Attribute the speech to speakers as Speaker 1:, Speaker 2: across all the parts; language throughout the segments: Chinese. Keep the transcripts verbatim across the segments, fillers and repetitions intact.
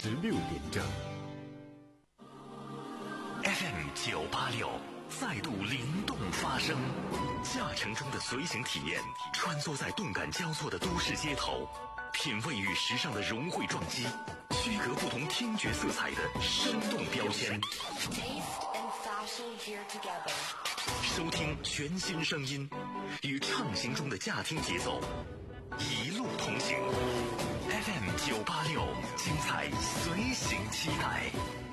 Speaker 1: 十六点整。
Speaker 2: F M 九八六再度灵动发声，驾乘中的随行体验，穿梭在动感交错的都市街头，品味与时尚的融汇撞击，区隔不同听觉色彩的生动标签。收听全新声音，与畅行中的驾听节奏，一路同行。F M 九八六，精彩随行期待。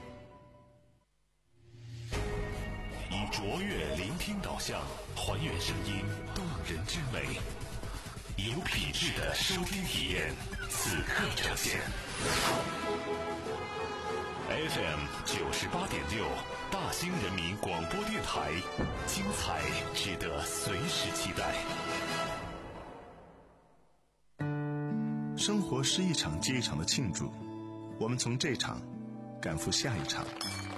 Speaker 2: 以卓越聆听导向，还原声音动人之美，有品质的收听体验，此刻呈现。F M 九十八点六，大兴人民广播电台，精彩值得随时期待。
Speaker 3: 生活是一场接一场的庆祝，我们从这场赶赴下一场。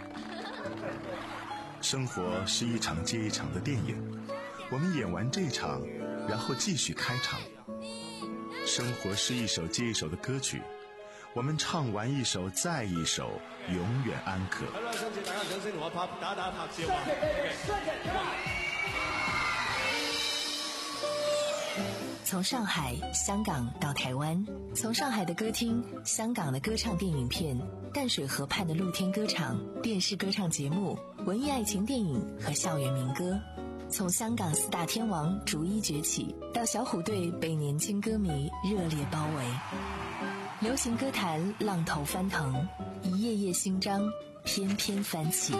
Speaker 3: 生活是一场接一场的电影，我们演完这场，然后继续开场。生活是一首接一首的歌曲，我们唱完一首再一首，永远安可。
Speaker 4: 好啦，想請大家掌聲同我拍打打拍照啊！
Speaker 5: 從上海、香港到台灣，從上海的歌廳、香港的歌唱電影片、淡水河畔的露天歌場、電視歌唱節目、文藝愛情電影和校園民歌，從香港四大天王逐一崛起，到小虎隊被年輕歌迷熱烈包圍。流行歌壇浪頭翻騰，一頁頁新章翩翩翻起。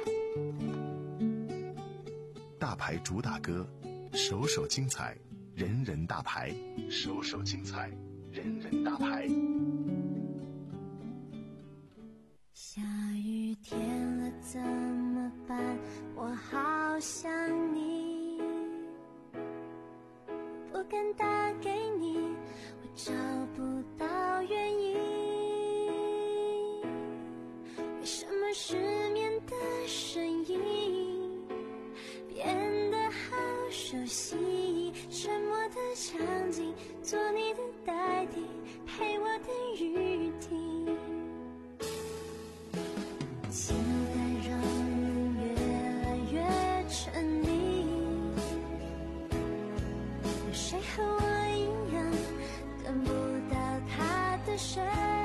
Speaker 3: 大牌主打歌，首首精彩，人人大牌，首首精彩，人人大牌。
Speaker 6: 下雨天了怎么办？我好想你，不敢打给你，我找不到原因。为什么失眠的声音变得好熟悉？沉默的场景，做你的代替，陪我的雨停。情感让人越来越沉溺，有谁和我一样等不到他的谁？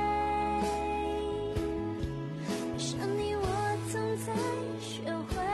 Speaker 6: 为什么你我总在学会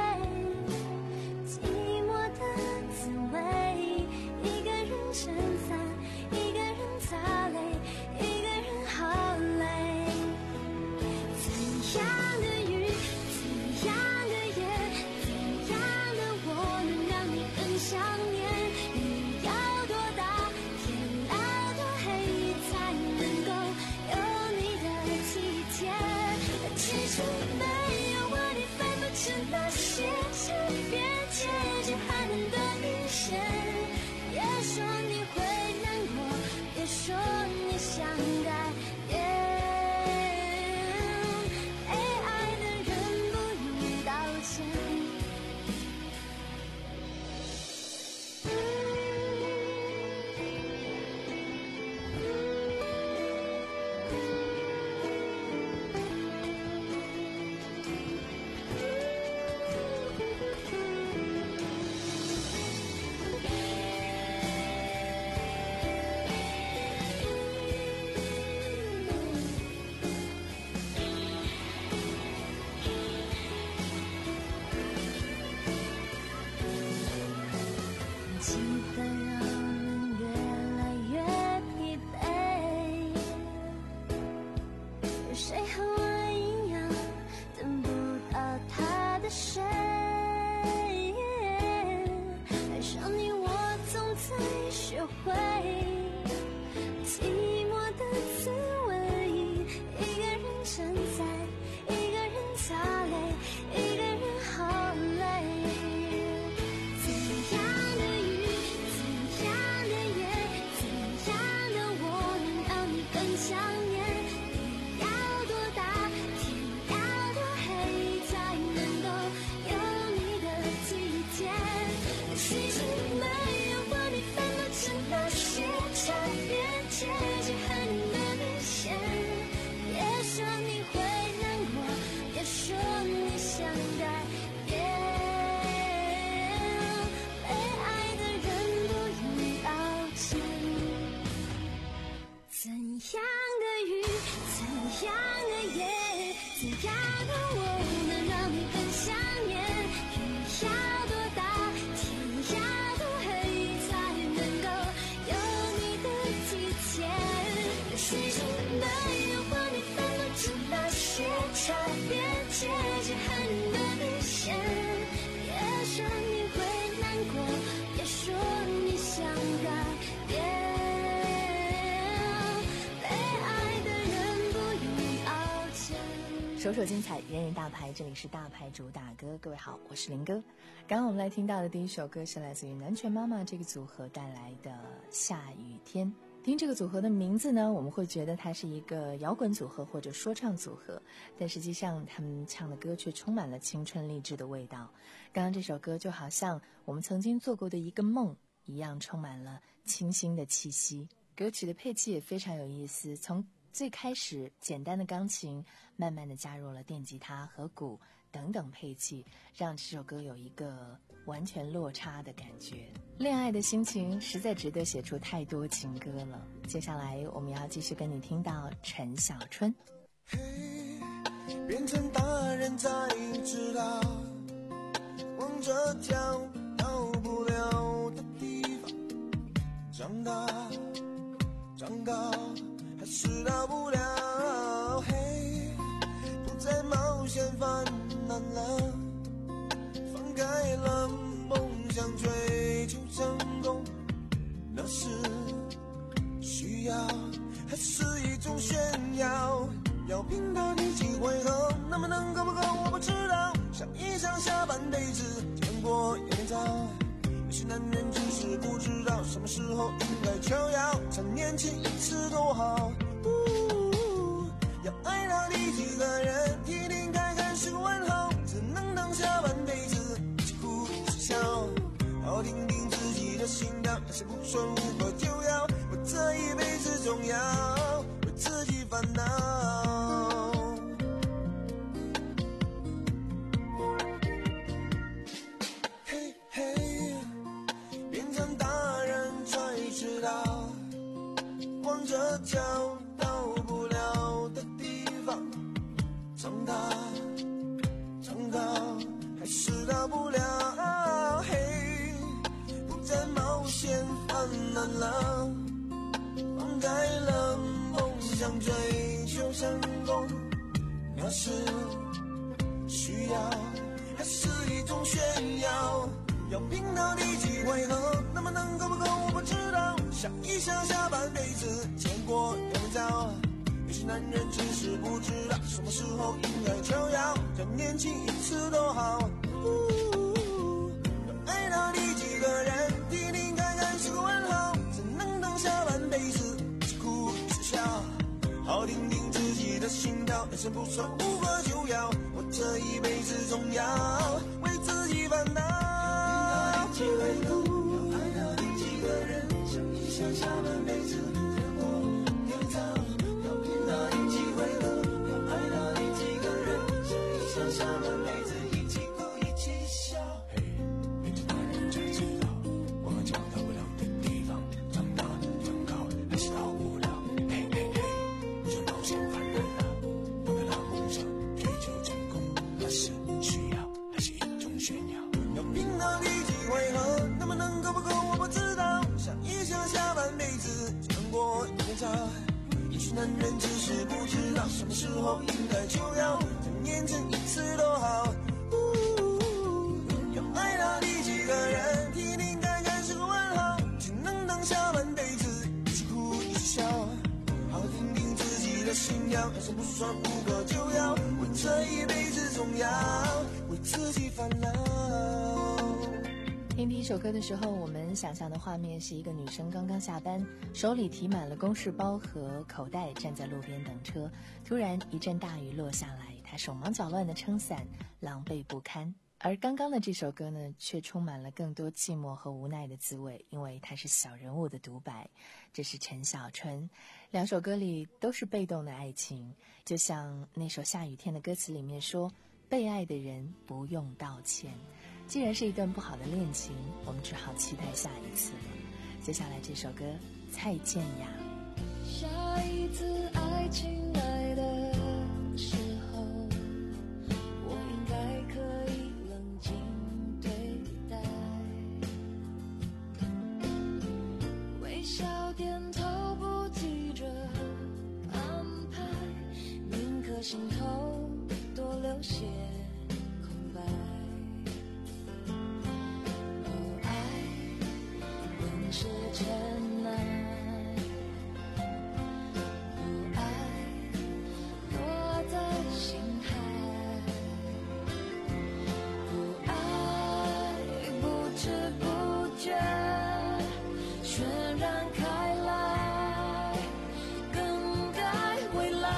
Speaker 6: 寂寞的滋味，一个人撑伞，一个人擦泪，一个人好累。怎样的雨，怎样的夜，怎样的我能让你更想念？雨要多大，天要多黑，才能够有你的体贴？其实没有我你分不清那些差别，结局还能多明显。别说你会难过，别说你想改变。想念，你要多大？ 样的夜，怎样的我能让你更想念？雨要多大，天要多黑，才能够有你的体贴？细心的诱惑你分不出那些差别，接近很多底线。别说你会难过，别说你想改变，被爱的人不用熬煎。
Speaker 5: 首首精彩，人人大牌，这里是大牌主打歌。各位好，我是林哥。刚刚我们来听到的第一首歌是来自于南拳妈妈这个组合带来的《下雨天》。听这个组合的名字呢，我们会觉得它是一个摇滚组合或者说唱组合，但实际上他们唱的歌却充满了青春励志的味道。刚刚这首歌就好像我们曾经做过的一个梦一样，充满了清新的气息。歌曲的配器也非常有意思，从最开始简单的钢琴，慢慢的加入了电吉他和鼓等等配器，让这首歌有一个完全落差的感觉。恋爱的心情实在值得写出太多情歌了。接下来我们要继续跟你听到陈小春。
Speaker 1: 嘿，变成大人才知道，往这条到不了的地方，长大长高还是到不了。嘿，不再冒险犯难了，放开了梦想追求成功，那是需要还是一种炫耀？要拼到第几回合，能不能够不够我不知道，想一想下半辈子见过有点早，有些男人只是不知道什么时候应该求饶，趁年轻一次都好。要爱到第几个人，听听看看是个问候，只能当下半辈子一起哭一起笑，好听听自己的心跳，那些不顺无可救药，我这一辈子总要为自己烦恼。嘿嘿，变成大人才知道，往这条到不了的地方，长大长高还是到不了。嘿，不再冒险犯难了，放开了梦想追求成功，那是需要还是一种炫耀？要拼到第几回合，能不能够不够我不知道，想一想下半辈子见过有点早，有些男人只是不知道什么时候应该求饶，趁年轻一次都好。要爱到第几个人，听听看看是个问候，只能当下半辈子一起哭一起笑，好听听自己的心跳，人生不算无可救药，我这一辈子总要为自己烦恼。要爱到第几个人，想一想下半辈子见过有点早，要拼到第几回合，要爱到第几个人，想一想下半辈子一起哭一起笑。嘿，变成大人才知道，往这条到不了的地方，长大长高还是到不了。嘿嘿嘿，不准冒险犯难了，放开了梦想追求成功，那是需要还是一种炫耀？要拼到第几回合，能不能够不够我不知道，想一想下半辈子见过有点早，也许男人只是不知道什么时候应该求饶，趁年轻一次都好。要爱到第几个人，听听看看是个问候，只能当下半辈子一起哭一起笑，好听听自己的心跳，人生不算无可救药，我这一辈子总要为自己烦恼。
Speaker 5: 听第一首歌的时候，我们想象的画面是一个女生刚刚下班，手里提满了公事包和口袋，站在路边等车。突然一阵大雨落下来，她手忙脚乱地撑伞，狼狈不堪。而刚刚的这首歌呢，却充满了更多寂寞和无奈的滋味，因为它是小人物的独白。这是陈小春，两首歌里都是被动的爱情，就像那首《下雨天》的歌词里面说，被爱的人不用道歉。既然是一段不好的恋情，我们只好期待下一次了。接下来这首歌，蔡健雅。
Speaker 6: 下一次爱情来的点头不急着安排，宁可心头多留些空白。哦，爱本是真难，不爱落在心海，不爱不知不觉渲染开来，更改未来。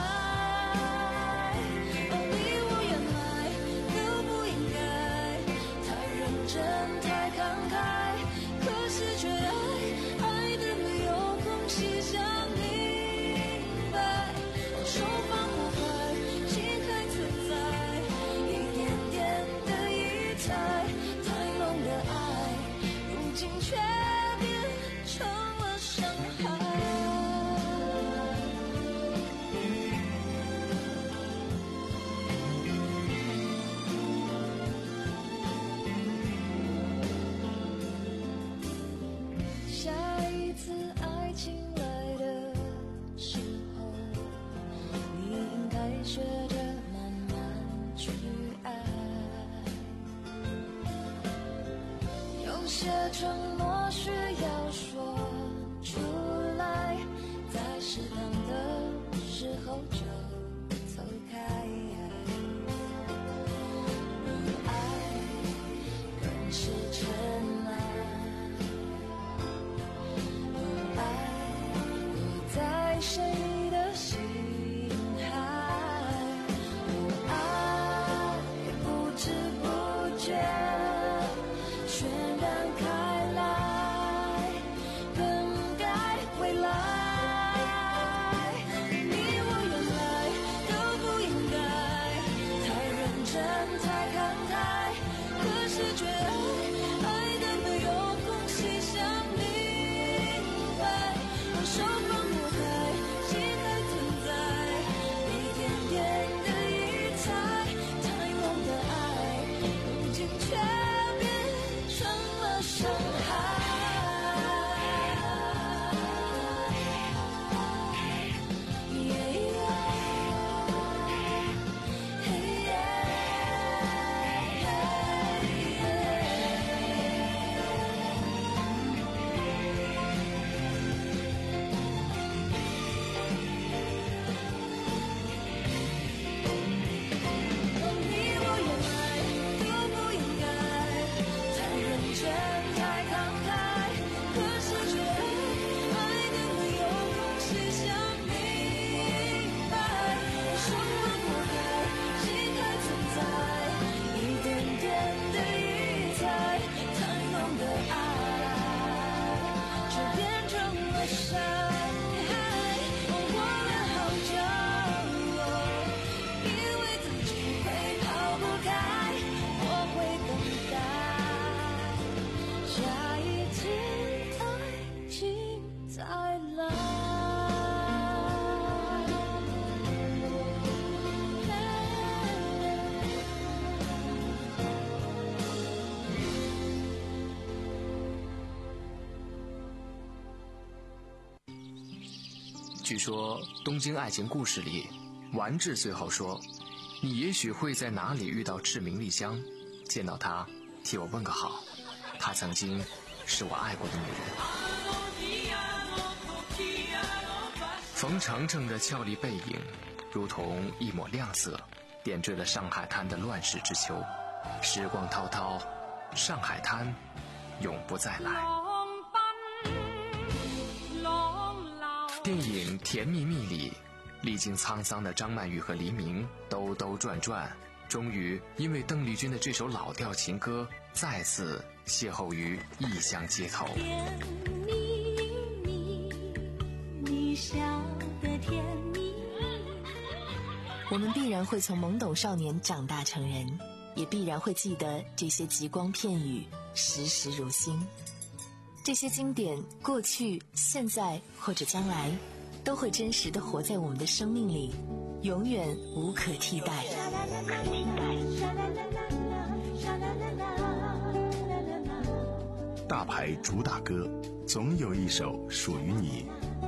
Speaker 6: 哦，你我原来都不应该太认真太慷慨，可是却爱爱得没有空隙想明白。哦，手放不开，心还存在，一点点的疑猜，太浓的爱，如今却变成了伤害。下一次爱情来的时候，你应该学着慢慢去爱。有些承诺需要说出来，在适当的时候就走开。不爱更是尘埃，不爱落在谁的心海，不爱不知不觉渲染开来，更改未来。你我原来都不应该太认真太慷慨，可是却爱爱得没有空隙想明白。我手放不开，心还存在，一点点的疑猜，太浓的爱，如今却变成了伤害。你我原来都不应该太认真太慷慨，可是却爱爱得没有空隙想明白。手放不开，心还存在，一点点的疑猜，太浓的爱，却变成了伤害。我忍好久，以为自己会跑不开，我会等待下一次爱情再来。
Speaker 7: 据说东京爱情故事里，丸治最后说，你也许会在哪里遇到赤名莉香，见到她替我问个好，她曾经是我爱过的女人。冯程程的俏丽背影如同一抹亮色，点缀了上海滩的乱世之秋。时光滔滔，上海滩永不再来。电影《甜蜜蜜》里，历经沧桑的张曼玉和黎明兜兜转转，终于因为邓丽君的这首老调情歌，再次邂逅于异乡街头。
Speaker 6: 甜蜜蜜，你笑得甜蜜。
Speaker 5: 我们必然会从懵懂少年长大成人，也必然会记得这些极光片语，时时如新。这些经典，过去、现在或者将来，都会真实地活在我们的生命里，永远无可替代。
Speaker 3: 大牌主打歌，总有一首属于你。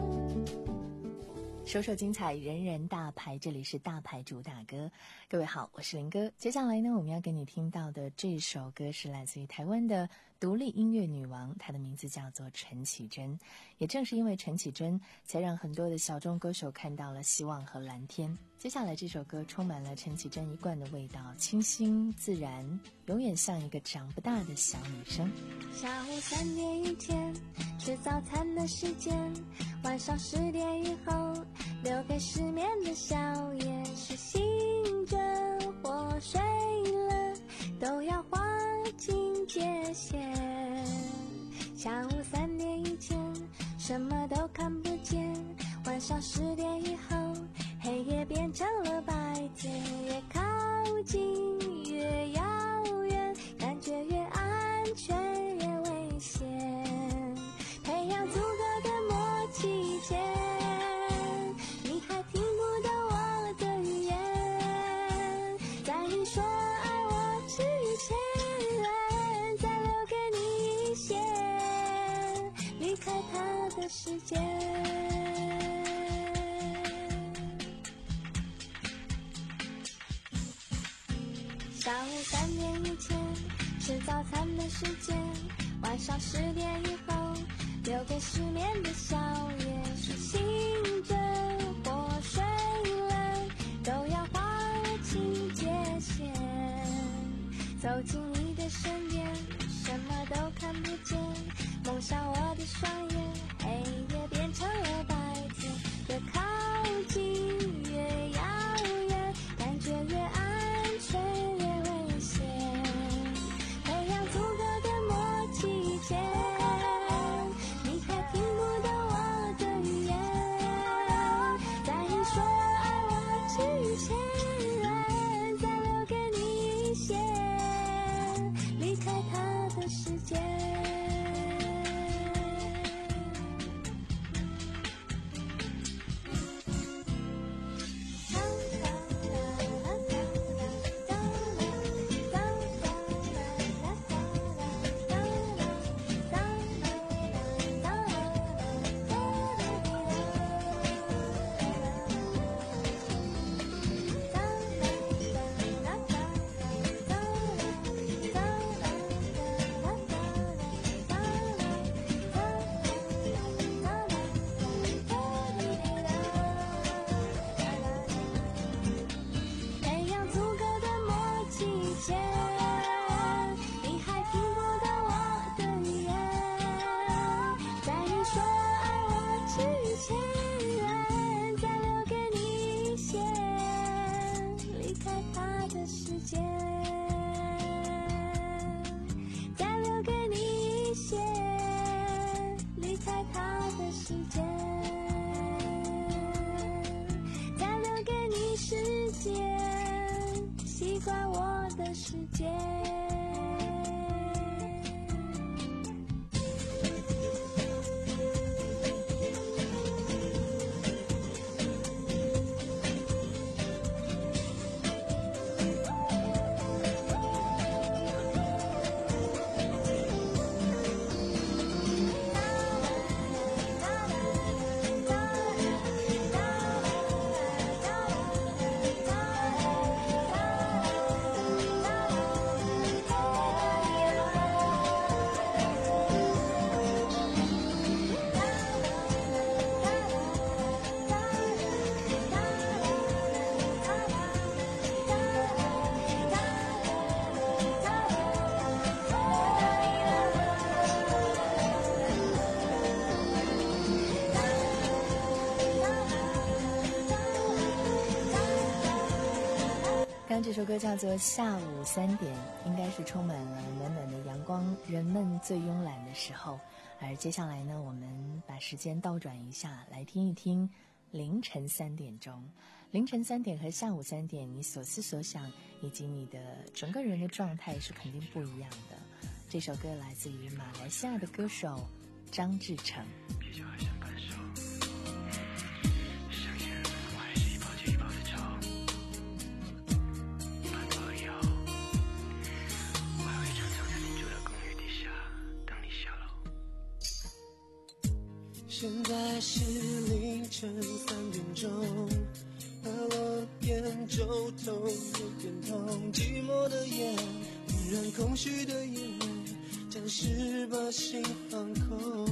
Speaker 5: 首首精彩，人人大牌，这里是大牌主打歌。各位好，我是林哥。接下来呢，我们要给你听到的这首歌是来自于台湾的独立音乐女王，她的名字叫做陈绮贞。也正是因为陈绮贞，才让很多的小众歌手看到了希望和蓝天。接下来这首歌充满了陈绮贞一贯的味道，清新自然，永远像一个长不大的小女生。
Speaker 6: 下午三点以前吃早餐的时间，晚上十点以后留给失眠的宵夜，是醒着或睡了都要划清界限。下午三点以前什么都看不见，晚上十点以后黑夜变成了白天，越靠近越遥远，感觉越安全越危险，培养足够的默契间，你还听不懂我的语言，在你说爱我之前，再留给你一些离开他的时间。下午三点以前吃早餐的时间，晚上十点以后留给失眠的宵夜，是醒着或睡了都要划清界限，走进你的身边什么都看不见，蒙上我的双眼，黑夜变成了白天，越靠近越遥远，感觉越安全越危险，培养足够的默契间，你还听不懂我的语言，在你说爱我之前，再留给你一些离开他的时间。培养足够的默契间，你还听不懂我的语言，在你说爱我之前，再留给你一些离开他的时间，再留给你一些离开他的时间，再留给你时间，习惯我的世界。
Speaker 5: 刚刚这首歌叫做《下午三点》，应该是充满了暖暖的阳光，人们最慵懒的时候。而接下来呢，我们把时间倒转一下，来听一听凌晨三点钟。凌晨三点和下午三点，你所思所想以及你的整个人的状态是肯定不一样的。这首歌来自于马来西亚的歌手张志成。
Speaker 8: 我还会常常在你住的公寓底下等你下来。
Speaker 1: 现在是凌晨三点钟，而我眼周头有点痛，寂寞的夜，温热空虚的夜，暂时把心放空。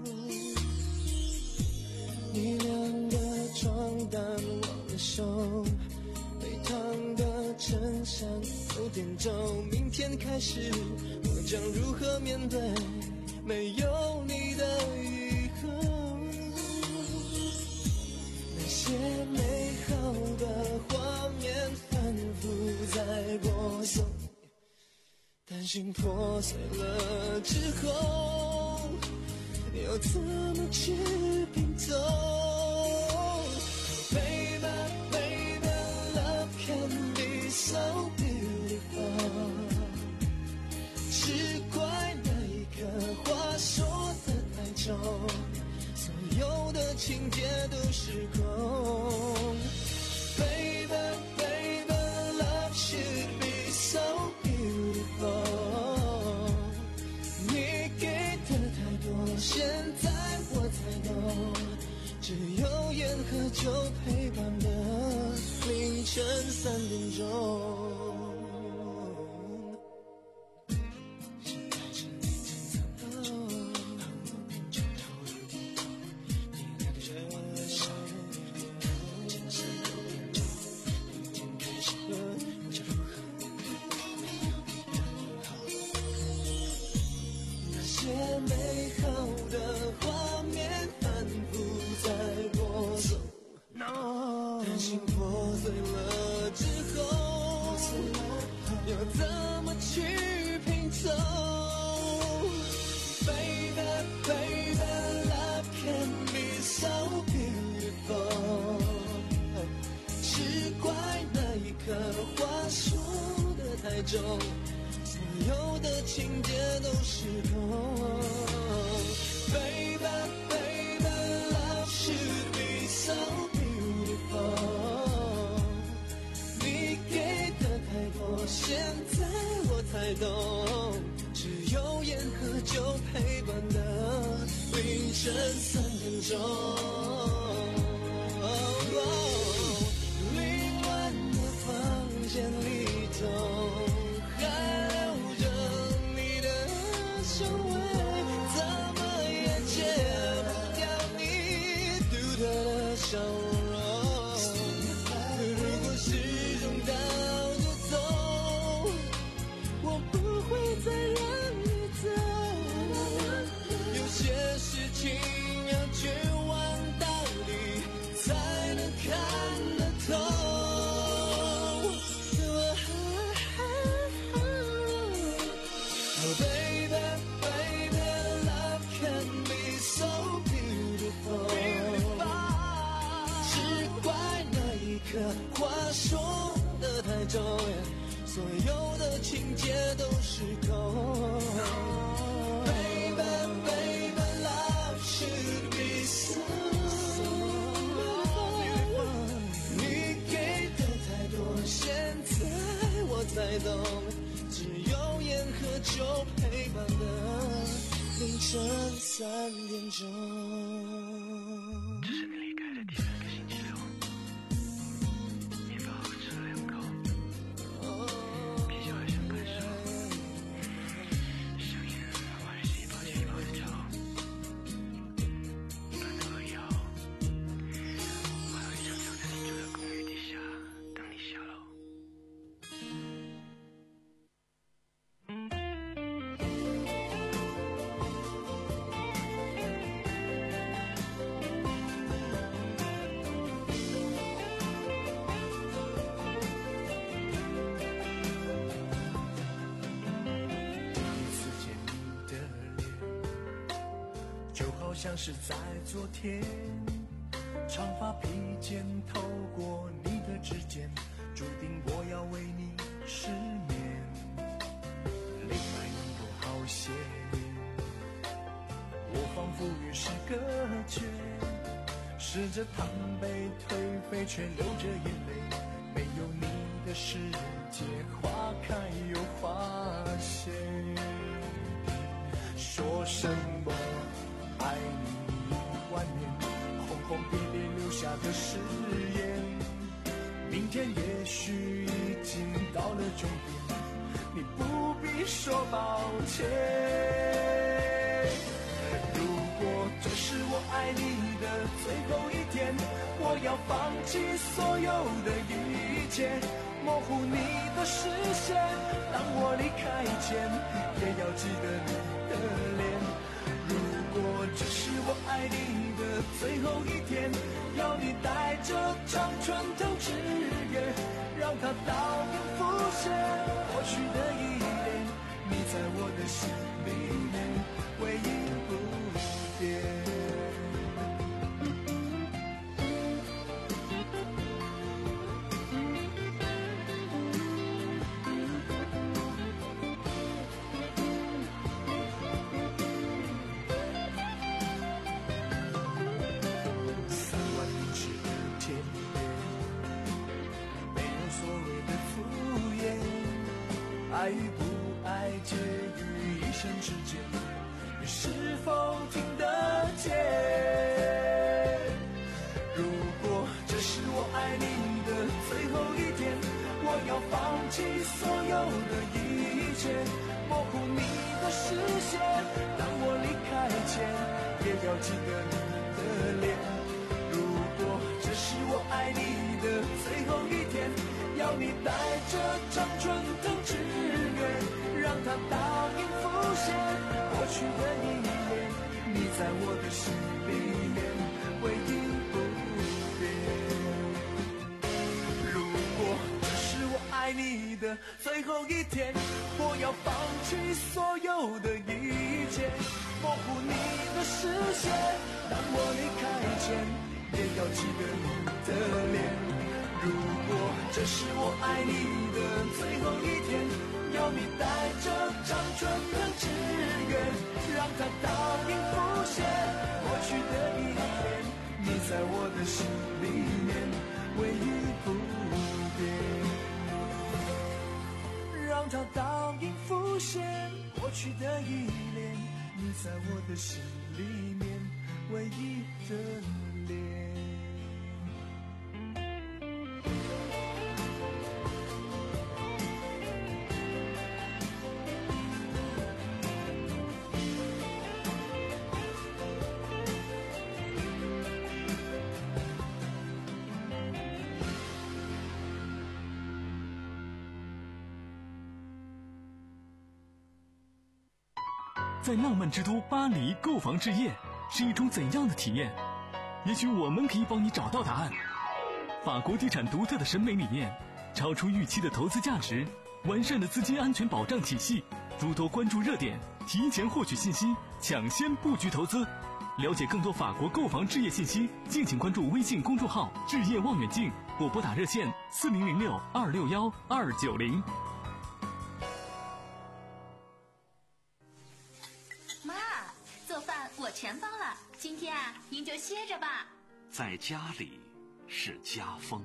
Speaker 1: 你晾的床单忘了收，被烫的衬衫有点皱，明天开始我将如何面对没有你的以后？那些美好的画面反复在播送，担心破碎了之后要怎么去拼凑？ Baby, baby, love can be so beautiful。 只怪那一刻话说得太重，所有的情节都失控。Baby, baby, love should be so beautiful。 你给的太多，现在我才懂，只有烟和酒陪伴的凌晨三点钟。 那些美好的画面反复在播送，担心破碎了之后要怎么去拼凑 ？Baby, baby, love can be so beautiful。 只怪那一刻话说得太重。 所有的情节都失控 ，Baby, baby, love should be so beautiful。 你给的太多，现在我才懂，只有烟和酒陪伴的凌晨三点钟。凌乱的房间里头。 笑容，如果时钟倒着走，我不会再让你走。有些事情要去往道理，才能看得透。Oh baby, baby, love can be so beautiful。 话说得太重，所有的情节都失控。Baby, baby, love should be so beautiful。 你给的太多，现在我才懂，只有烟和酒陪伴的凌晨三点钟。
Speaker 8: 好像是在昨天，长发披肩透过你的指尖，注定我要为你失眠。恋爱能够好些年，我仿佛与世隔绝，试着躺背颓废，却流着眼泪。没有你的世界，花开又花谢。说什么？爱你一万轰烈烈留下的誓言，明天也许已经到了终点，你不必说抱歉。如果这是我爱你的最后一天，我要放弃所有的一切，模糊你的视线，当我离开前也要记得你的脸。如果这是我爱你的最后一天，要你带着常春藤之约，让它倒影浮现过去的依恋，你在我的心里面唯一不变。爱与不爱介于一生之间，你是否听得见？如果这是我爱你的最后一天，我要放弃所有的一切，模糊你的视线，当我离开前也要记得你的脸。如果这是我爱你的最后一天，要你带着常春藤之约，让它倒影浮现过去的依恋，你在我的心里面唯一不变。如果这是我爱你的最后一天，我要放弃所有的一切，模糊你的视线，当我离开前也要记得你的脸。如果这是我爱你的最后一天，要你带着常春藤之约，让它倒影浮现过去的依恋，你在我的心里面唯一不变。让它倒影浮现过去的依恋，你在我的心里面唯一的脸。
Speaker 9: 在浪漫之都巴黎购房置业是一种怎样的体验？也许我们可以帮你找到答案。法国地产独特的审美理念，超出预期的投资价值，完善的资金安全保障体系，诸多关注热点，提前获取信息，抢先布局投资。了解更多法国购房置业信息，敬请关注微信公众号置业望远镜，或拨打热线四零零六二六幺二九零。
Speaker 10: 全包了，今天啊，您就歇着吧。
Speaker 2: 在家里是家风。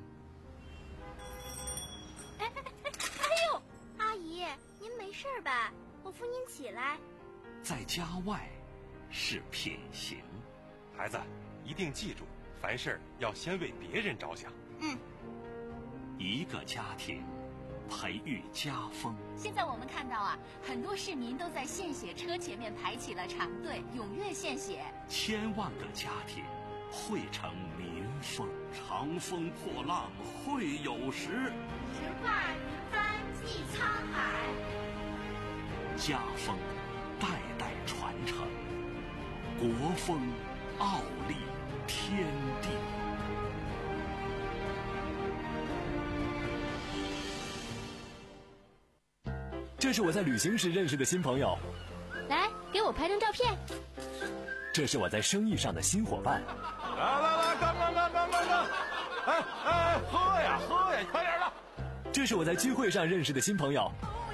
Speaker 11: 哎哎哎哎呦，阿姨，您没事吧？我扶您起来。
Speaker 2: 在家外是品行。
Speaker 12: 孩子，一定记住，凡事要先为别人着想。
Speaker 10: 嗯。
Speaker 2: 一个家庭培育家风。
Speaker 10: 现在我们看到啊，很多市民都在献血车前面排起了长队，踊跃献血。
Speaker 2: 千万个家庭汇成民风，长风破浪会有时，
Speaker 11: 直挂云帆济沧海。
Speaker 2: 家风代代传承，国风傲立天地。
Speaker 9: 这是我在旅行时认识的新朋友，
Speaker 11: 来给我拍张照片。
Speaker 9: 这是我在生意上的新伙伴。
Speaker 4: 来来来，干干干干干干！哎哎，喝呀喝呀，快点的！
Speaker 9: 这是我在聚会上认识的新朋友。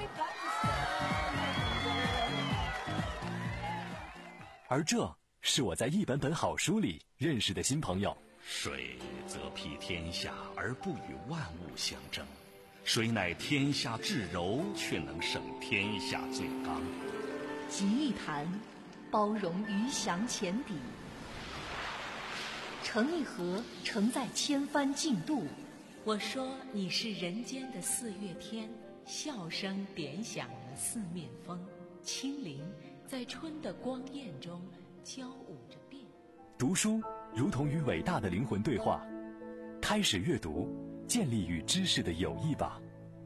Speaker 9: 而这是我在一本本好书里认识的新朋友。
Speaker 2: 水则披天下而不与万物相争，谁乃天下至柔，却能胜天下最刚。
Speaker 13: 集一谈，包容鱼翔浅底， 成一河，承载千帆竞渡。我说你是人间的四月天，笑声点响了四面风，清灵在春的光艳中交舞着变。
Speaker 14: 读书如同与伟大的灵魂对话，开始阅读，建立与知识的友谊吧。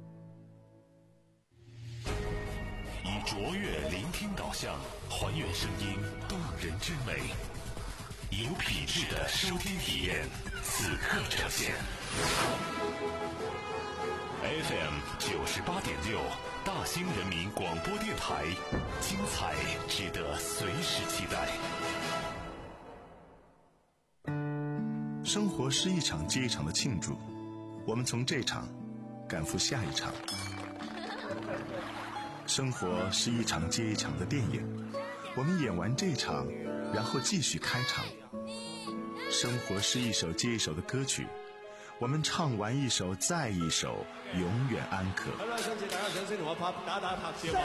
Speaker 2: 以卓越聆听导向，还原声音动人之美，有品质的收听体验，此刻呈现。F M 九十八点六，大兴人民广播电台，精彩值得随时期待。
Speaker 3: 生活是一场接一场的庆祝，我们从这场赶赴下一场。生活是一场接一场的电影，我们演完这场，然后继续开场。生活是一首接一首的歌曲，我们唱完一首再一首，永远安可。
Speaker 15: 好啦，想請大家掌聲同我拍打打拍照。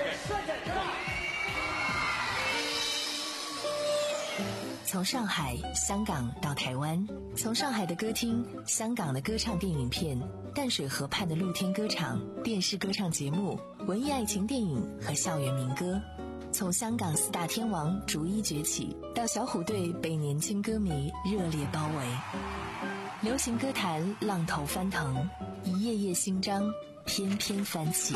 Speaker 5: 從上海、香港到台灣，從上海的歌廳、香港的歌唱電影片、淡水河畔的露天歌場、電視歌唱節目、文藝愛情電影和校園民歌，從香港四大天王逐一崛起，到小虎隊被年輕歌迷熱烈包圍，流行歌壇浪頭翻騰，一頁頁新章翩翩翻起。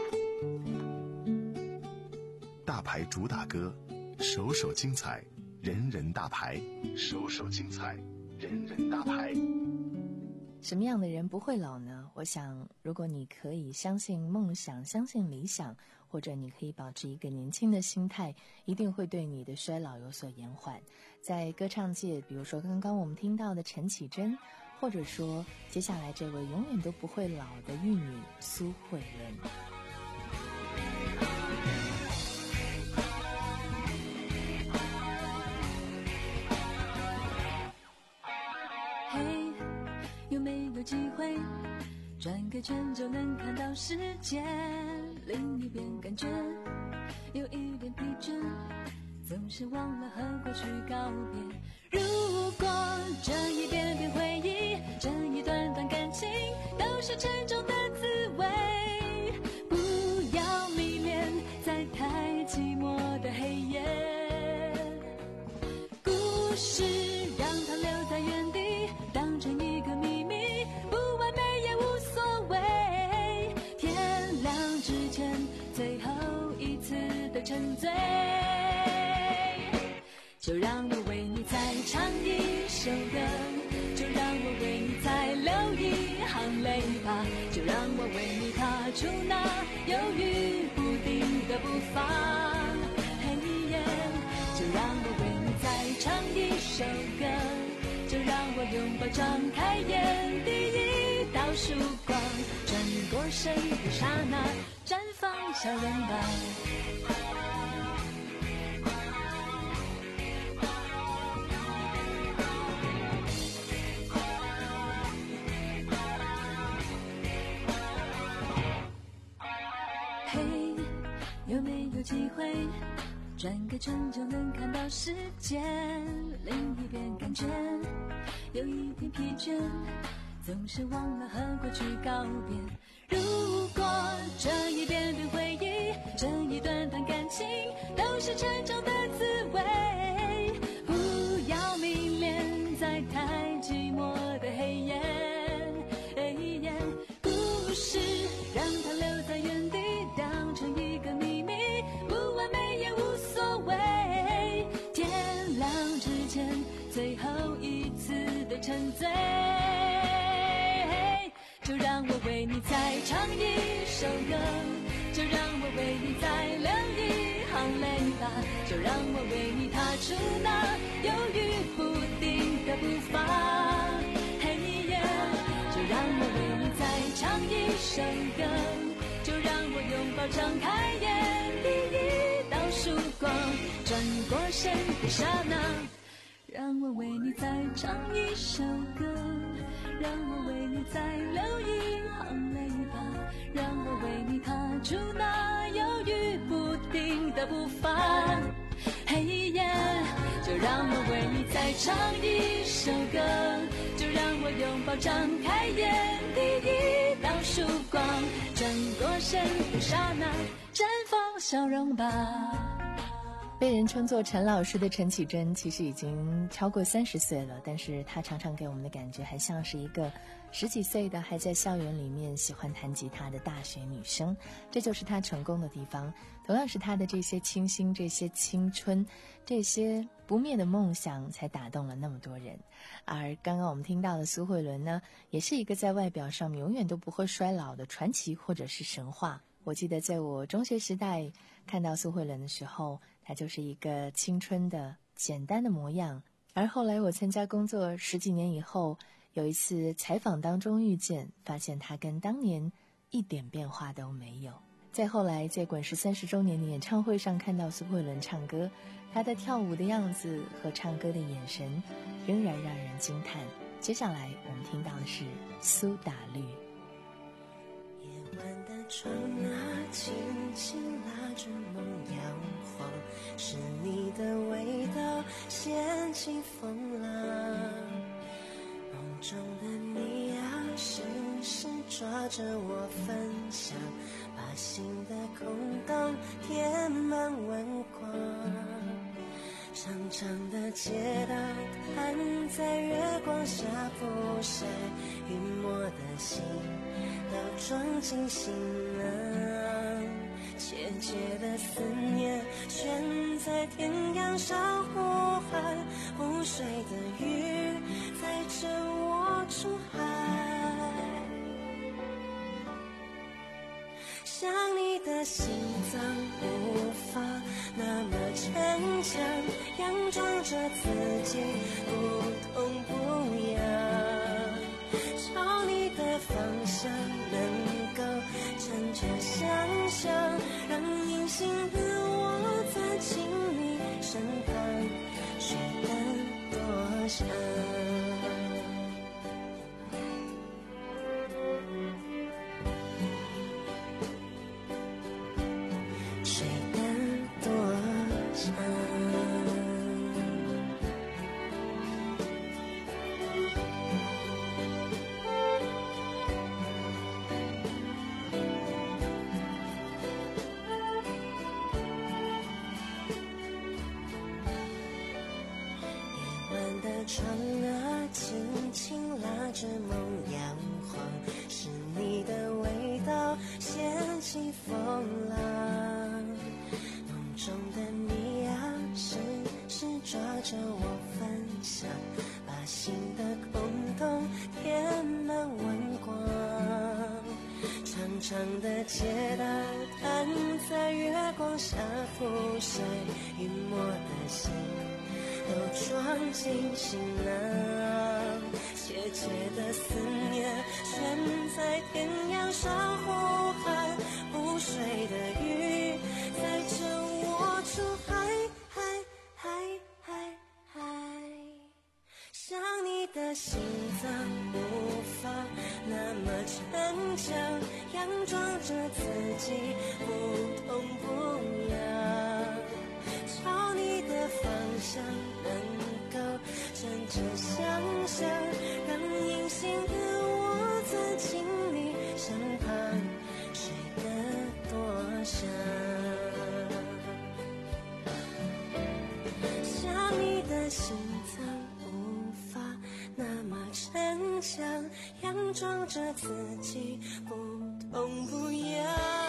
Speaker 3: 大牌主打歌，首首精彩，人人大牌，首首精彩，人人大牌。
Speaker 5: 什么样的人不会老呢？我想，如果你可以相信梦想，相信理想，或者你可以保持一个年轻的心态，一定会对你的衰老有所延缓。在歌唱界，比如说刚刚我们听到的陈绮贞，或者说接下来这位永远都不会老的玉女苏慧伦。
Speaker 6: 有没有机会转个圈就能看到世界？另一边感觉有一点疲倦，总是忘了和过去告别。如果这一遍遍回忆，这一段段感情都是沉重的滋味，不要迷恋在太寂寞的黑夜，故事让它留在原地，当成一个秘密，不完美也无所谓，天亮之前最后一次的沉醉，就让我为你再唱一首歌，就让我为你再流一行泪吧，就让我为你踏出那犹豫不定的步伐，嘿耶，就让我为你再唱一首歌，就让我拥抱张开眼，第一道曙光穿过谁的刹那，绽放笑容吧。嘿，有没有机会转个圈就能看到世界？另一边感觉有一点疲倦，总是忘了和过去告别。如果这一遍遍回忆，这一段段感情都是沉重的滋味，不要迷恋在太寂寞的黑夜，故事让它留在原地，当成一个秘密，不完美也无所谓，天亮之前最后一次的沉醉，就让我为你再唱一首歌，就让我为你再流一行泪吧，就让我为你踏出那犹豫不定的步伐，嘿耶，就让我为你再唱一首歌，就让我拥抱张开眼，第一道曙光转过身的刹那，让我为你再唱一首歌，让我为你再流一行泪吧，让我为你踏出那犹豫不定的步伐，嘿
Speaker 13: 黑夜，就让我为你再唱一首歌，就让我拥抱张开眼，第一道曙光，转过身的刹那，绽放笑容吧。
Speaker 5: 被人称作陈老师的陈绮贞其实已经超过三十岁了，但是她常常给我们的感觉还像是一个十几岁的还在校园里面喜欢弹吉他的大学女生，这就是她成功的地方。同样是她的这些清新，这些青春，这些不灭的梦想才打动了那么多人。而刚刚我们听到的苏慧伦呢，也是一个在外表上永远都不会衰老的传奇或者是神话。我记得在我中学时代看到苏慧伦的时候，她就是一个青春的简单的模样。而后来我参加工作十几年以后，有一次采访当中遇见，发现她跟当年一点变化都没有。再后来在滚石三十周年的演唱会上看到苏慧伦唱歌，她的跳舞的样子和唱歌的眼神仍然让人惊叹。接下来我们听到的是苏打绿。
Speaker 16: 夜晚的窗啊，轻轻拉着梦摇晃，是你的味道掀起风浪，梦中的你啊，时时抓着我分享，把心的空洞填满温光，长长的街道摊在月光下铺晒，晕没的心都装进行囊，切切的思念悬在天涯上呼喊，不睡的鱼载着我出海，想你的心脏无法那么逞强，佯装着自己不痛不痒，朝你的方向能够撑着想象，让隐形的我在亲你身旁睡得多香，睡得多香。窗啊，轻轻拉着梦摇晃，是你的味道掀起风浪，梦中的你啊，时时抓着我分享，把心的空洞填满温光，长长的街道摊在月光下铺晒，晕没的心都装进行囊，切切的思念悬在天涯上呼喊，不睡的鱼载着我出海，海海海海，想你的心脏无法那么逞强，佯装着自己不痛不痒，朝你的方向能够撑着想象，让隐形的我在亲你身旁睡得多香，想你的心脏无法那么逞强，佯装着自己不痛不痒，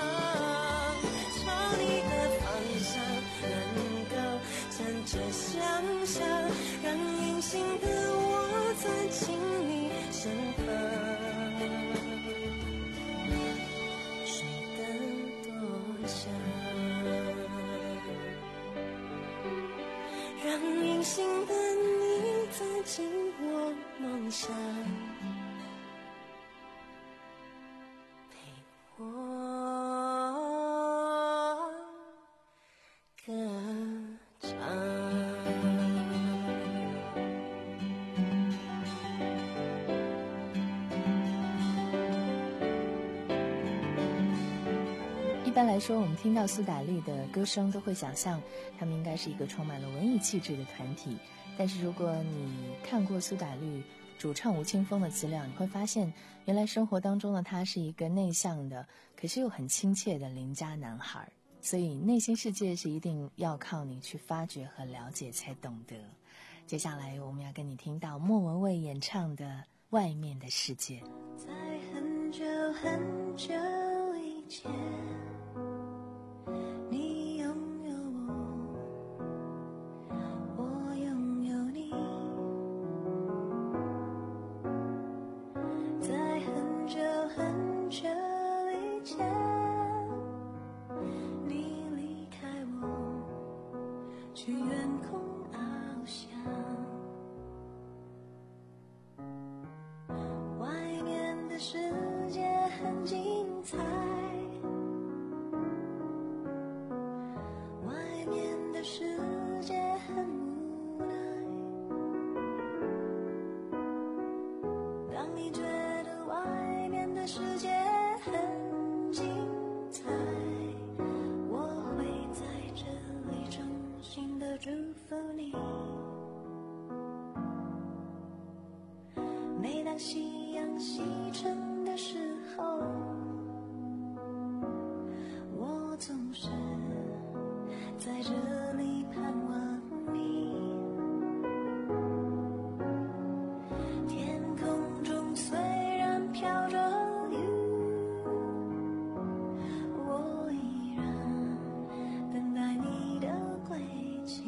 Speaker 16: 朝你的方向能够撑着想象，让隐形的我在亲你身旁睡得多香，让隐形的你在进我梦乡，陪我歌唱。
Speaker 5: 般来说，我们听到苏打绿的歌声都会想象他们应该是一个充满了文艺气质的团体，但是如果你看过苏打绿主唱吴青峰的资料，你会发现原来生活当中的他是一个内向的可是又很亲切的邻家男孩，所以内心世界是一定要靠你去发掘和了解才懂得。接下来我们要跟你听到莫文蔚演唱的《外面的世界》。
Speaker 16: 在很久很久以前，你拥有我，我拥有你。在很久很久以前，你离开我，去远空翱翔。外面的世界很精彩，外面的世界很无奈。当你觉得外面的世界很精彩，我会在这里衷心的祝福你。每当夕阳西沉的时候，我总是在这里盼望你。天空中虽然飘着雨，我依然等待你的归期。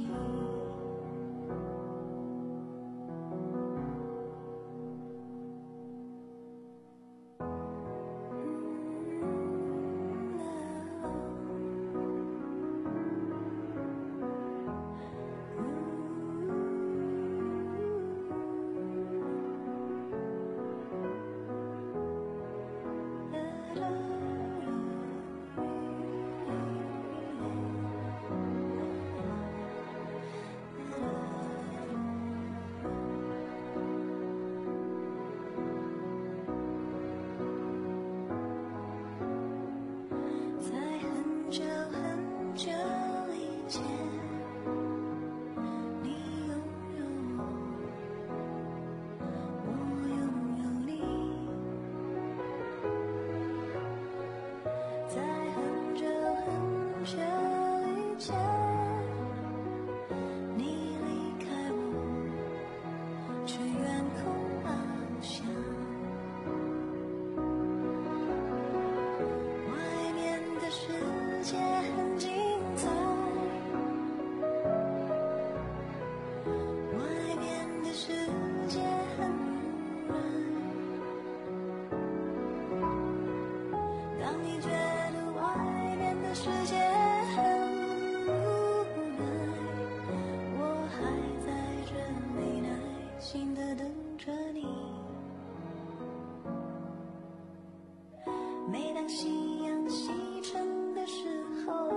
Speaker 16: 每当夕阳西沉的时候，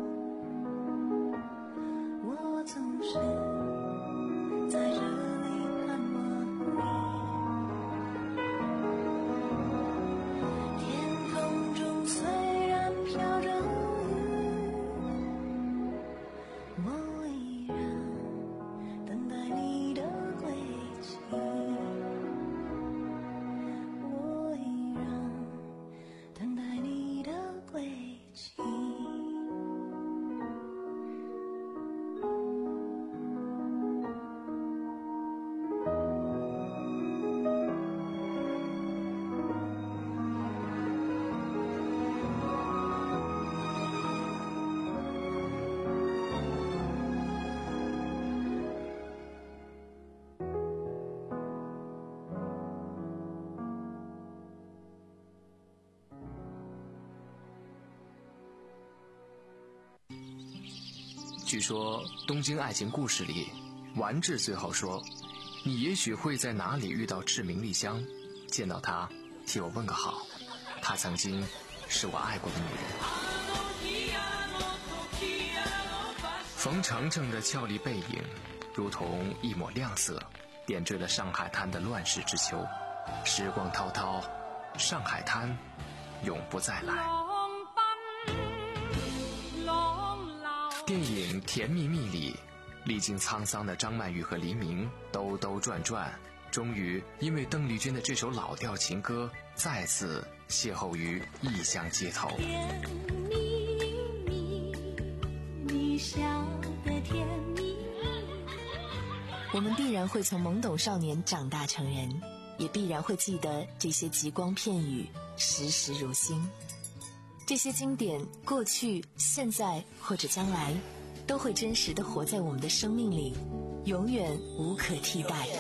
Speaker 16: 我总是在这里盼望你。天空中虽然飘着雨，我依然等待你的归期。我依然等待你的归期。
Speaker 7: 据说《东京爱情故事》里，丸治最后说：“你也许会在哪里遇到志明丽香，见到她，替我问个好。她曾经是我爱过的女人。”冯程程的俏丽背影，如同一抹亮色，点缀了上海滩的乱世之秋。时光滔滔，上海滩永不再来。 电影《甜蜜蜜》里，历经沧桑的张曼玉和黎明兜兜转转，终于因为邓丽君的这首老调情歌，再次邂逅于异乡街头。
Speaker 6: 甜蜜蜜，你笑得甜蜜蜜。
Speaker 5: 我们必然会从懵懂少年长大成人，也必然会记得这些极光片语，时时如新。这些经典，过去、现在或者将来，都会真实地活在我们的生命里，永远无可替代。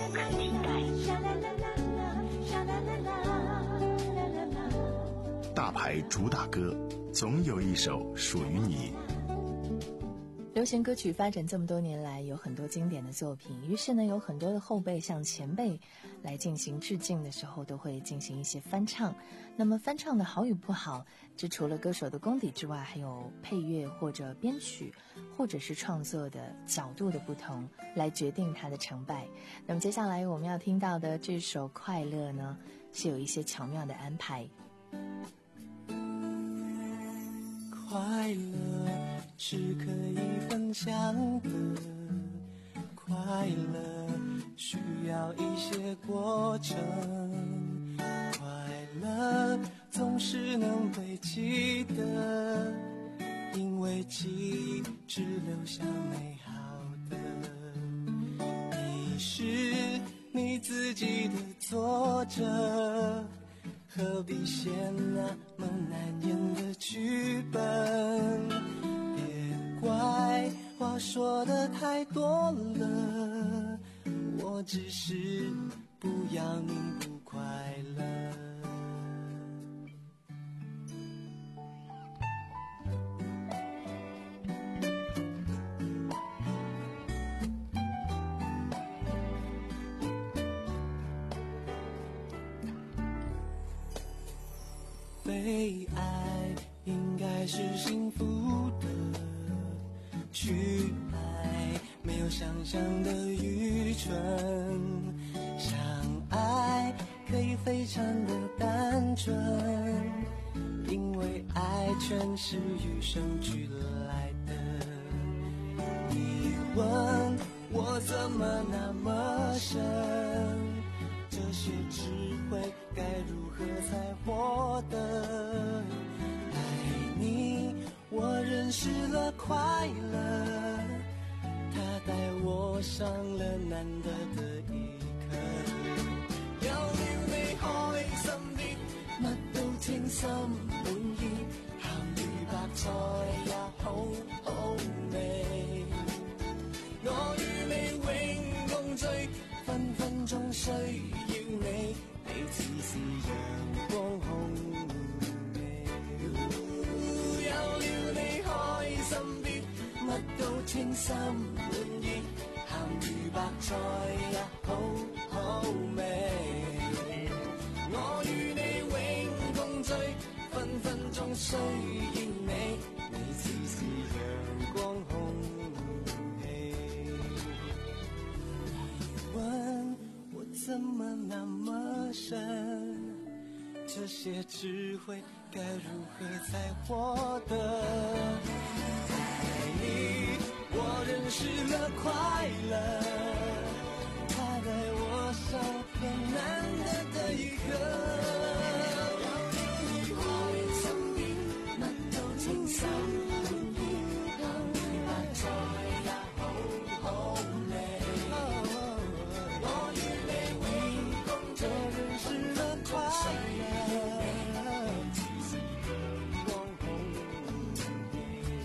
Speaker 3: 大牌主打歌，总有一首属于你。
Speaker 5: 流行歌曲发展这么多年来，有很多经典的作品，于是呢，有很多的后辈向前辈来进行致敬的时候，都会进行一些翻唱。那么翻唱的好与不好，这除了歌手的功底之外，还有配乐或者编曲，或者是创作的角度的不同，来决定它的成败。那么接下来我们要听到的这首《快乐》呢，是有一些巧妙的安排。
Speaker 16: 快乐是可以分享的，快乐需要一些过程，快乐总是能被记得，因为记忆只留下美好的。你是你自己的作者，何必写那么难演的剧本？别怪话说的太多了，我只是不要你不快乐。被爱应该是幸福的，去爱没有想象的愚蠢，相爱可以非常的单纯，因为爱全是与生俱来的。你问我怎么那么深，这些智慧该如何才获得？爱你，我认识了快乐，它带我上了難得的一刻。有了你開心啲，乜都稱心滿意，鹹魚白菜也好好味。我與你永共聚，分分鐘需要你，你似是陽光紅味。有了你開心啲，乜都稱心滿意，鹹魚白菜也好好味。我與你永共聚，分分鐘需要你，你似是陽光紅味。你問我怎麼那麼深，這些智慧該如何才獲得？愛你，我認識了快樂，它帶我上了難得的一刻。有了你開心啲，乜都稱心滿意，鹹魚白菜也好好味。我與你永共聚，認識了快樂，似是陽光紅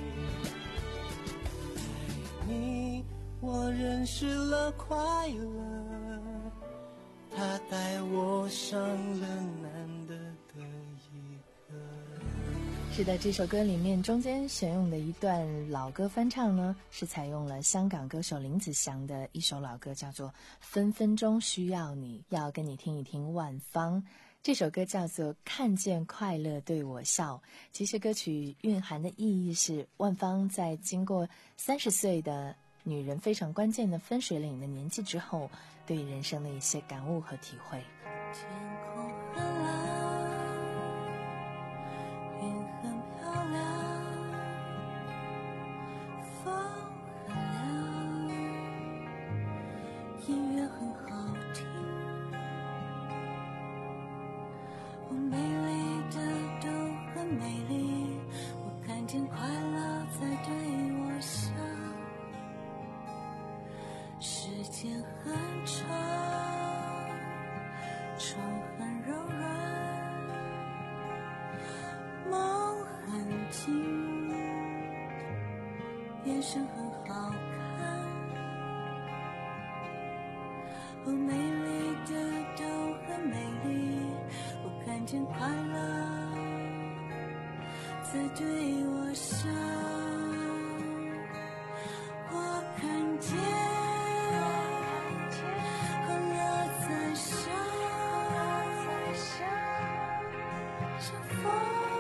Speaker 16: 味。愛你，我認識了快樂，它帶我上了難得的一刻。
Speaker 5: 是的，这首歌里面中间选用的一段老歌翻唱呢，是采用了香港歌手林子祥的一首老歌，叫做《分分钟需要你》，要跟你听一听万芳。这首歌叫做《看见快乐对我笑》，其实歌曲蕴含的意义是万芳在经过三十岁的女人非常关键的分水岭的年纪之后，对人生的一些感悟和体会。
Speaker 16: 天空很蓝，云很漂亮，
Speaker 6: 生很好看，哦，美丽的都很美丽，我看见快乐在对我笑，我看见快乐在笑，像风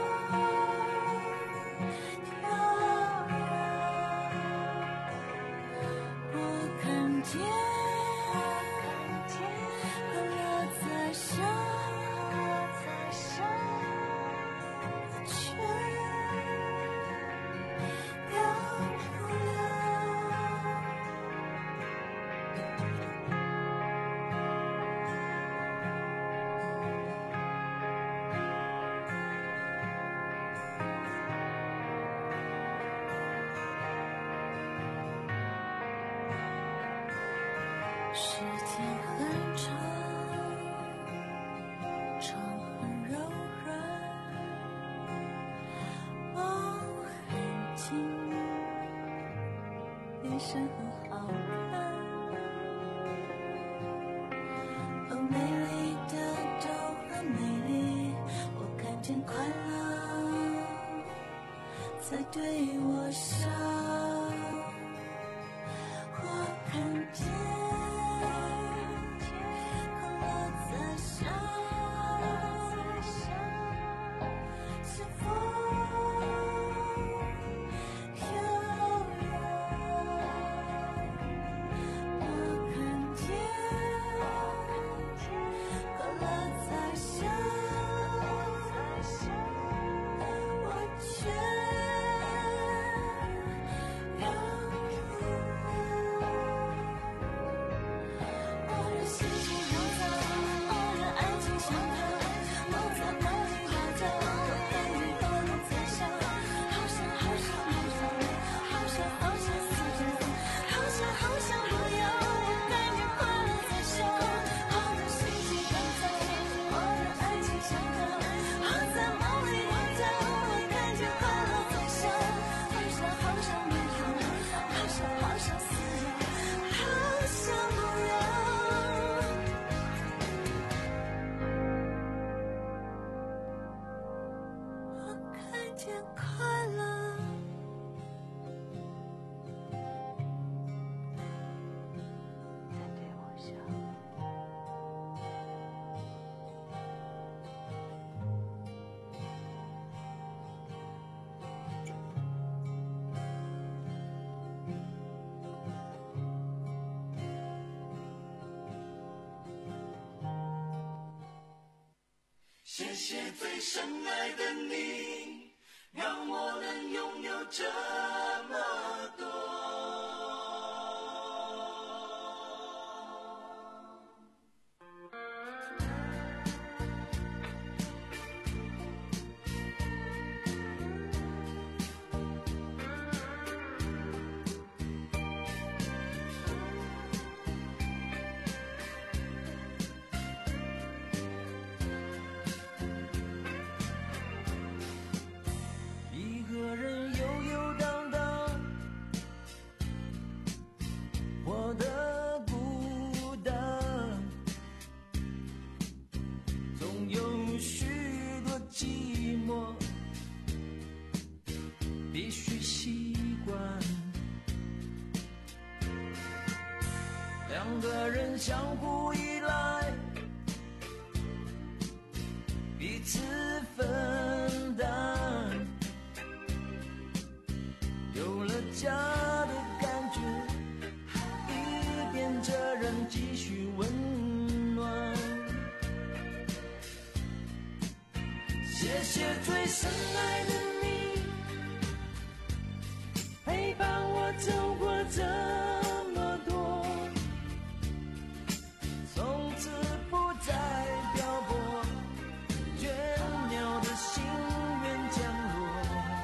Speaker 6: 飘扬，我看见快乐在笑，却漂不了。时间很长，床很柔软，梦很近，眼神很好看，哦，美丽的都很美丽，我看见快乐在对我笑，我看见快乐在笑，像风飘扬，我看见快乐在笑，我却飘不了。我的心情很糟，偶然爱情像它，我在梦里打造，我看你快乐在笑，好想好想好想，好想好想死着，好想好想不要，我看你快乐在笑。我的心情很糟，偶然爱情像它，我在梦里打造，我看见快乐在笑，好想好想不要，好想好想死着，好想不要。我看见快乐在对我笑。
Speaker 1: 谢谢最深爱的你，让我能拥有这么多。
Speaker 8: 一个人悠悠荡荡，活得孤单，总有许多寂寞必须习惯。两个人相互依赖，彼此分担，有了家的感觉，一边责任继续温暖。谢谢最深爱的你，陪伴我走过这么多，从此不再漂泊，倦鸟的心愿降落。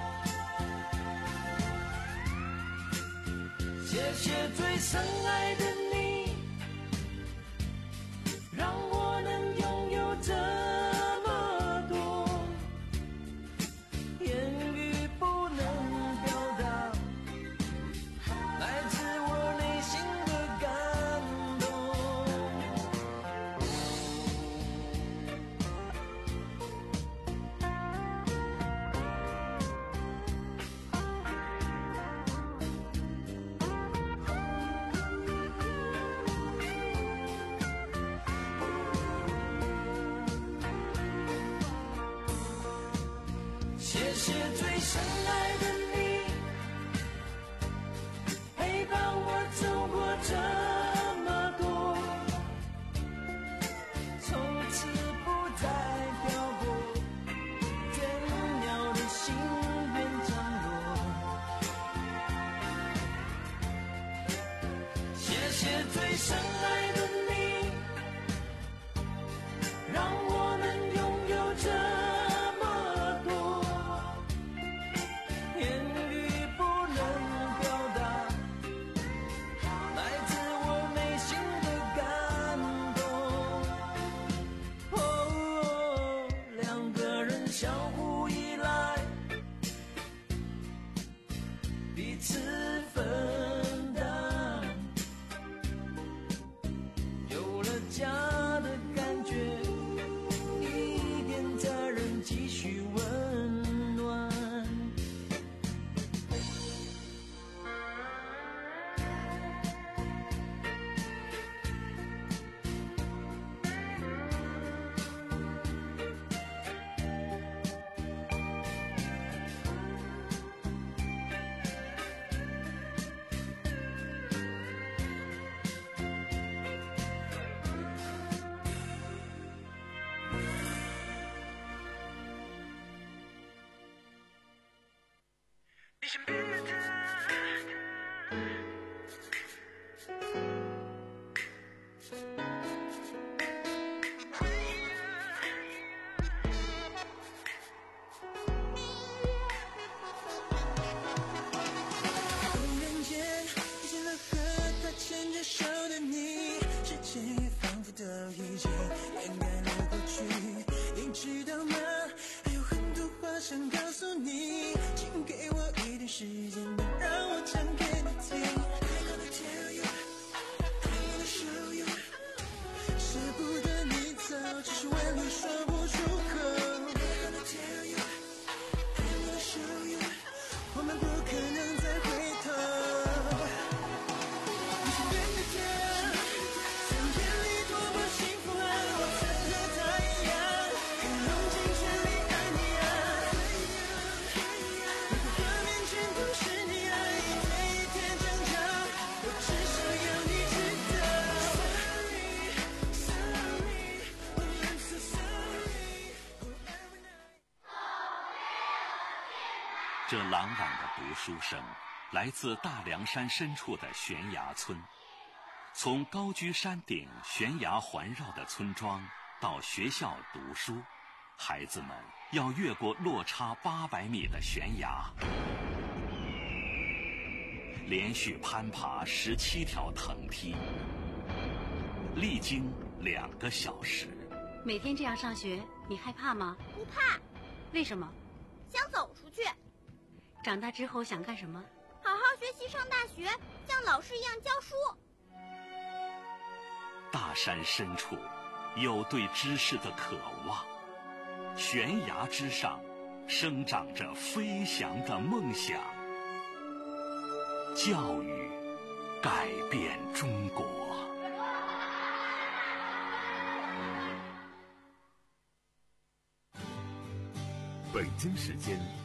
Speaker 8: 谢谢最深爱的你，让我能拥有这么多，言语不能表达谢最深爱的你，陪伴我走过这么多，从此不再漂泊，倦鸟的心愿降落。谢谢最深爱的你，让我们拥有这么多，言语不能表达来自我内心的感动。哦，两个人相互依赖，彼此分担，有了家的感觉，一点责任继续温暖。
Speaker 1: 忽然间遇见了和他牵着手的你，世界仿佛都已经掩盖了过去。你知道吗？还有很多话想告诉你，请给我一点时间，让我讲给你听。I gonna tell you, I wanna show you， 舍不得你走，只是为了说不出口。I gonna tell you, I wanna show you， 我们不可能再回头。你是远的他，在眼里多么幸福啊！我曾和他一样，可用尽全力爱你啊！每个画面全都是你啊，一天一天挣扎，我只想要你知道。Sorry, sorry, oh I'm so sorry, oh every night。
Speaker 2: 这朗朗的读书声来自大凉山深处的悬崖村。从高居山顶、悬崖环绕的村庄到学校读书，孩子们要越过落差八百米的悬崖，连续攀爬十七条藤梯，历经两个小时。
Speaker 10: 每天这样上学，你害怕吗？
Speaker 11: 不怕，
Speaker 10: 为什么？
Speaker 11: 想走出去，
Speaker 10: 长大之后想干什么？
Speaker 11: 好好学习上大学，像老师一样教书。
Speaker 2: 大山深处有对知识的渴望，悬崖之上生长着飞翔的梦想。教育改变中国。
Speaker 14: 北京时间